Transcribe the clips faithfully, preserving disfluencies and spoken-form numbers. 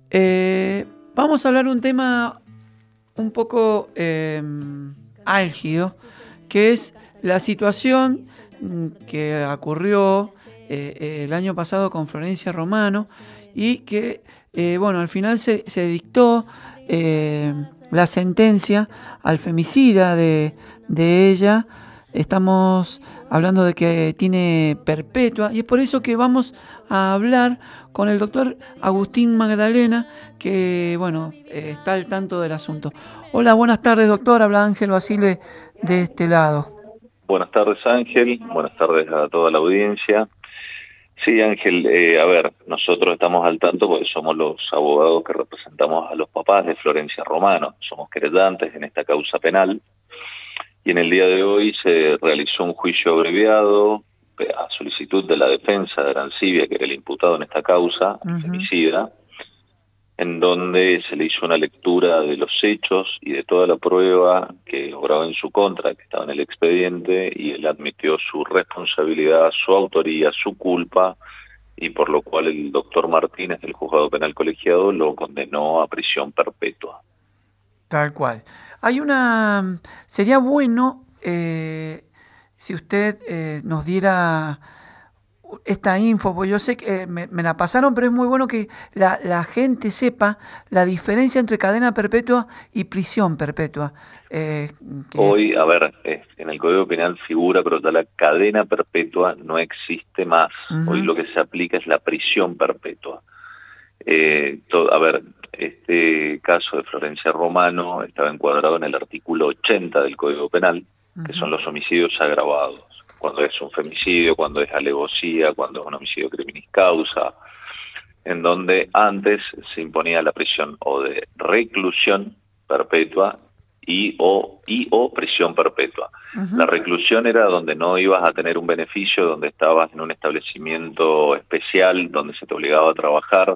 Eh, vamos a hablar un tema un poco eh, álgido, que es la situación que ocurrió eh, el año pasado con Florencia Romano y que, eh, bueno, al final se, se dictó eh, la sentencia al femicida de, de ella. Estamos hablando de que tiene perpetua y es por eso que vamos a hablar con el doctor Agustín Magdalena, que bueno, eh, está al tanto del asunto. Hola, buenas tardes, doctor. Habla Ángel Basile de este lado. Buenas tardes, Ángel. Buenas tardes a toda la audiencia. Sí, Ángel, eh, a ver, nosotros estamos al tanto porque somos los abogados que representamos a los papás de Florencia Romano. Somos querellantes en esta causa penal y en el día de hoy se realizó un juicio abreviado a solicitud de la defensa de Arancibia, que era el imputado en esta causa, el uh-huh. femicida, en donde se le hizo una lectura de los hechos y de toda la prueba que obraba en su contra, que estaba en el expediente, y él admitió su responsabilidad, su autoría, su culpa, y por lo cual el doctor Martínez, del juzgado penal colegiado, lo condenó a prisión perpetua. Tal cual. Hay una... Sería bueno eh, si usted eh, nos diera esta info, porque yo sé que eh, me, me la pasaron, pero es muy bueno que la, la gente sepa la diferencia entre cadena perpetua y prisión perpetua. Eh, que... Hoy, a ver, eh, en el Código Penal figura, pero ya la cadena perpetua no existe más. Uh-huh. Hoy lo que se aplica es la prisión perpetua. Eh, todo, a ver, este caso de Florencia Romano estaba encuadrado en el artículo ochenta del Código Penal, uh-huh. que son los homicidios agravados. Cuando es un femicidio, cuando es alevosía, cuando es un homicidio criminis causa, en donde antes se imponía la prisión o de reclusión perpetua y o, y o prisión perpetua. Uh-huh. La reclusión era donde no ibas a tener un beneficio, donde estabas en un establecimiento especial, donde se te obligaba a trabajar,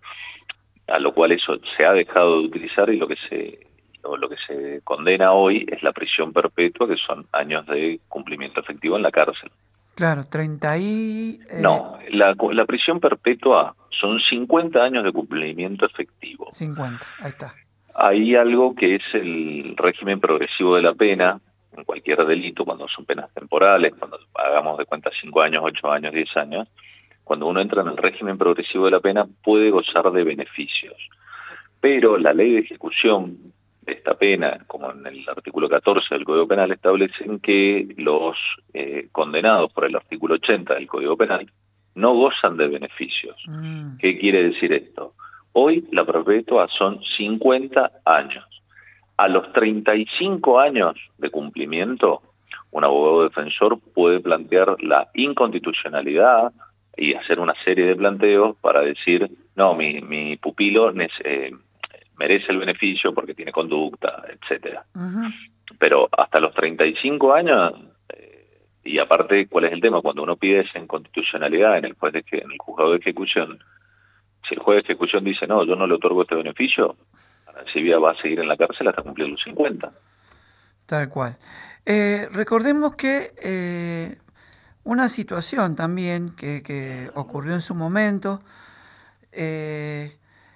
a lo cual eso se ha dejado de utilizar y lo que se... o lo que se condena hoy es la prisión perpetua, que son años de cumplimiento efectivo en la cárcel. Claro, treinta y... Eh... No, la, la prisión perpetua son cincuenta años de cumplimiento efectivo. cincuenta, ahí está. Hay algo que es el régimen progresivo de la pena, en cualquier delito, cuando son penas temporales, cuando hagamos de cuenta cinco años, ocho años, diez años, cuando uno entra en el régimen progresivo de la pena puede gozar de beneficios. Pero la ley de ejecución de esta pena, como en el artículo catorce del Código Penal, establecen que los eh, condenados por el artículo ochenta del Código Penal no gozan de beneficios. Mm. ¿Qué quiere decir esto? Hoy la perpetua son cincuenta años. A los treinta y cinco años de cumplimiento, un abogado defensor puede plantear la inconstitucionalidad y hacer una serie de planteos para decir, no, mi, mi pupilo... Eh, merece el beneficio porque tiene conducta, etcétera. Uh-huh. Pero hasta los treinta y cinco años, eh, y aparte, ¿cuál es el tema? Cuando uno pide esa inconstitucionalidad en el juez de, en el juzgado de ejecución, si el juez de ejecución dice, no, yo no le otorgo este beneficio, Arancibia va a seguir en la cárcel hasta cumplir los cincuenta. Tal cual. Eh, recordemos que eh, una situación también que, que ocurrió en su momento, eh,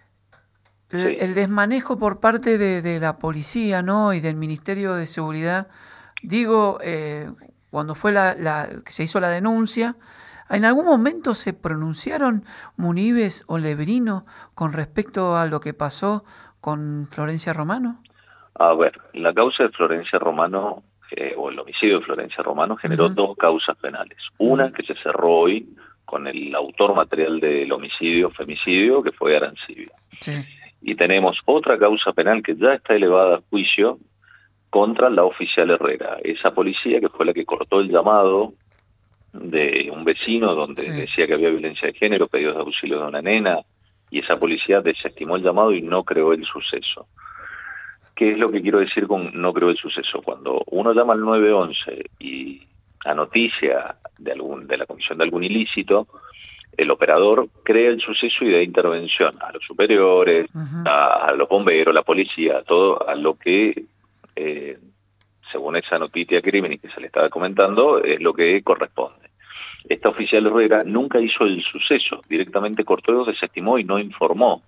Sí. El desmanejo por parte de, de la policía, ¿no? Y del Ministerio de Seguridad, digo, eh, cuando fue la, la se hizo la denuncia, ¿en algún momento se pronunciaron Munives o Lebrino con respecto a lo que pasó con Florencia Romano? A ver, la causa de Florencia Romano, eh, o el homicidio de Florencia Romano, generó uh-huh. dos causas penales. Una uh-huh. que se cerró hoy con el autor material del homicidio, femicidio, que fue Arancibia. Sí. Y tenemos otra causa penal que ya está elevada a juicio contra la oficial Herrera, esa policía que fue la que cortó el llamado de un vecino donde sí. decía que había violencia de género, pedidos de auxilio de una nena, y esa policía desestimó el llamado y no creó el suceso. ¿Qué es lo que quiero decir con no creó el suceso? Cuando uno llama al nueve once y a noticia de, algún, de la comisión de algún ilícito, el operador crea el suceso y da intervención a los superiores, uh-huh. a, a los bomberos, la policía, todo a lo que, eh, según esa noticia crimen que se le estaba comentando, es lo que corresponde. Esta oficial Herrera nunca hizo el suceso, directamente cortó, desestimó y no informó.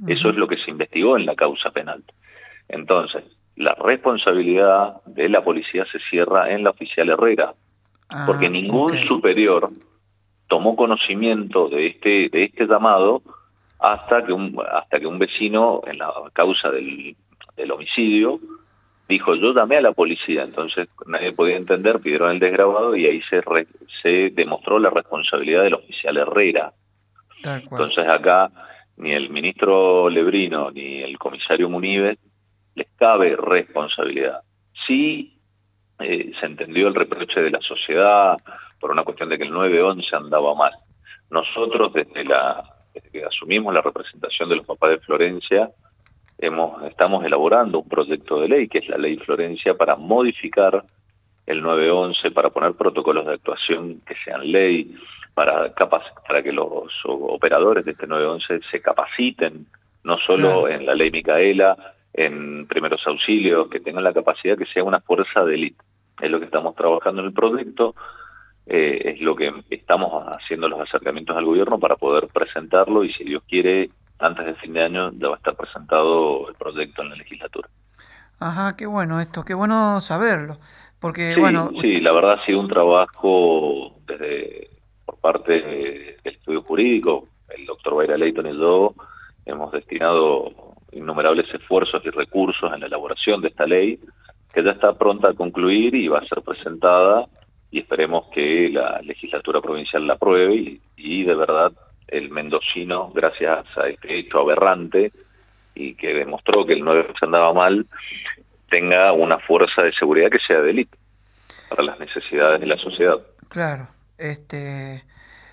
Uh-huh. Eso es lo que se investigó en la causa penal. Entonces, la responsabilidad de la policía se cierra en la oficial Herrera, ah, porque ningún okay. superior tomó conocimiento de este de este llamado hasta que un hasta que un vecino en la causa del, del homicidio dijo: yo llamé a la policía. Entonces nadie podía entender, pidieron el desgrabado y ahí se re, se demostró la responsabilidad del oficial Herrera. Entonces acá ni el ministro Lebrino ni el comisario Munives les cabe responsabilidad. Sí eh, se entendió el reproche de la sociedad por una cuestión de que el nueve once andaba mal. Nosotros desde la desde que asumimos la representación de los papás de Florencia hemos estamos elaborando un proyecto de ley que es la Ley Florencia para modificar el nueve once, para poner protocolos de actuación que sean ley, para capac para que los operadores de este nueve once se capaciten no solo claro. en la Ley Micaela, en primeros auxilios, que tengan la capacidad que sea una fuerza de élite. Es lo que estamos trabajando en el proyecto, eh, es lo que estamos haciendo los acercamientos al gobierno para poder presentarlo y si Dios quiere, antes del fin de año ya va a estar presentado el proyecto en la legislatura. Ajá, qué bueno esto, qué bueno saberlo, porque sí, bueno... Sí, la verdad ha sido un trabajo desde por parte del estudio jurídico, el doctor Bayra Leighton y yo hemos destinado innumerables esfuerzos y recursos en la elaboración de esta ley, que ya está pronta a concluir y va a ser presentada, y esperemos que la legislatura provincial la apruebe, y, y de verdad el mendocino, gracias a este hecho aberrante, y que demostró que el nueve once andaba mal, tenga una fuerza de seguridad que sea de élite, para las necesidades de la sociedad. Claro, este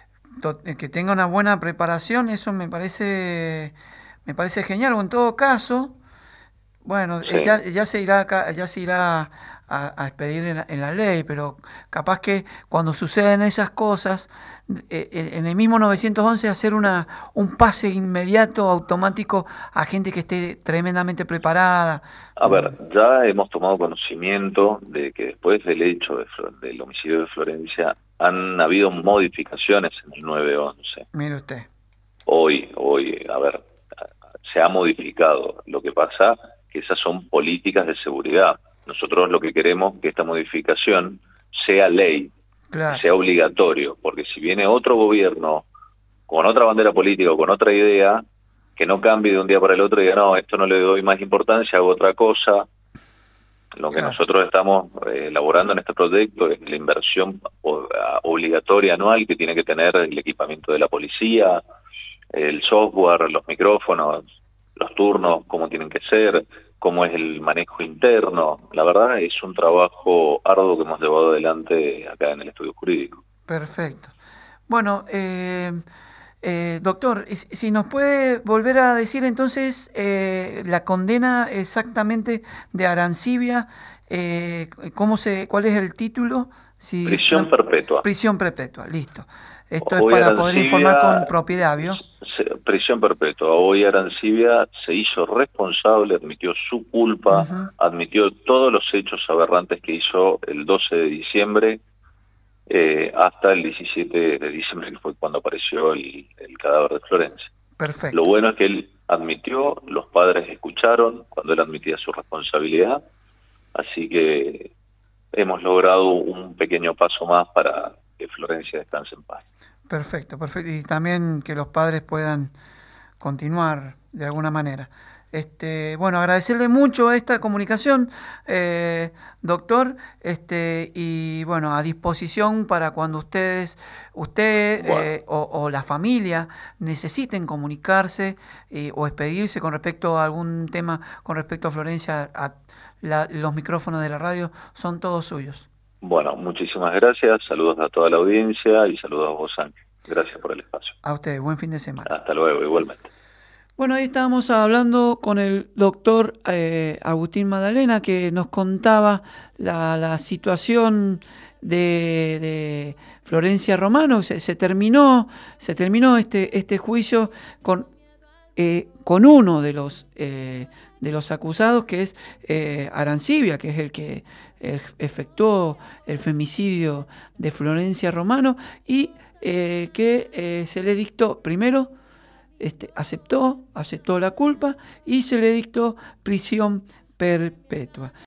que tenga una buena preparación, eso me parece... Me parece genial, o en todo caso, bueno, sí. ya, ya se irá ya se irá a, a expedir en la, en la ley, pero capaz que cuando suceden esas cosas, eh, en el mismo novecientos once hacer una un pase inmediato, automático, a gente que esté tremendamente preparada. A ver, ya hemos tomado conocimiento de que después del hecho de, del homicidio de Florencia han habido modificaciones en el nueve once. Mire usted. Hoy, hoy, a ver... se ha modificado. Lo que pasa que esas son políticas de seguridad. Nosotros lo que queremos es que esta modificación sea ley, claro. sea obligatorio, porque si viene otro gobierno con otra bandera política o con otra idea, que no cambie de un día para el otro y diga, no, esto no le doy más importancia, hago otra cosa. Lo que claro. nosotros estamos eh, elaborando en este proyecto es la inversión obligatoria anual que tiene que tener el equipamiento de la policía, el software, los micrófonos, los turnos, cómo tienen que ser, cómo es el manejo interno. La verdad es un trabajo arduo que hemos llevado adelante acá en el estudio jurídico. Perfecto. Bueno, eh, eh, doctor, si nos puede volver a decir entonces eh, la condena exactamente de Arancibia, eh, cómo se, ¿cuál es el título? Si, prisión no, perpetua. Prisión perpetua, listo. Esto Hoy es para Arancibia, poder informar con propiedad, ¿vio? Se, prisión perpetua. Hoy Arancibia se hizo responsable, admitió su culpa, uh-huh. admitió todos los hechos aberrantes que hizo el doce de diciembre eh, hasta el diecisiete de diciembre, que fue cuando apareció el, el cadáver de Florencia. Perfecto. Lo bueno es que él admitió, los padres escucharon cuando él admitía su responsabilidad, así que hemos logrado un pequeño paso más para que Florencia descanse en paz. Perfecto, perfecto. Y también que los padres puedan continuar de alguna manera. Este, bueno, agradecerle mucho esta comunicación, eh, doctor, este, y bueno, a disposición para cuando ustedes, usted bueno. eh, o, o la familia necesiten comunicarse eh, o expedirse con respecto a algún tema, con respecto a Florencia, a la, los micrófonos de la radio son todos suyos. Bueno, muchísimas gracias, saludos a toda la audiencia y saludos a vos, Ángel. Gracias por el espacio. A usted, buen fin de semana. Hasta luego, igualmente. Bueno, ahí estábamos hablando con el doctor eh, Agustín Madalena, que nos contaba la, la situación de, de Florencia Romano. Se, se terminó, se terminó este, este juicio con, eh, con uno de los, eh, de los acusados, que es eh, Arancibia, que es el que efectuó el femicidio de Florencia Romano, y eh, que eh, se le dictó primero este, aceptó, aceptó la culpa y se le dictó prisión perpetua.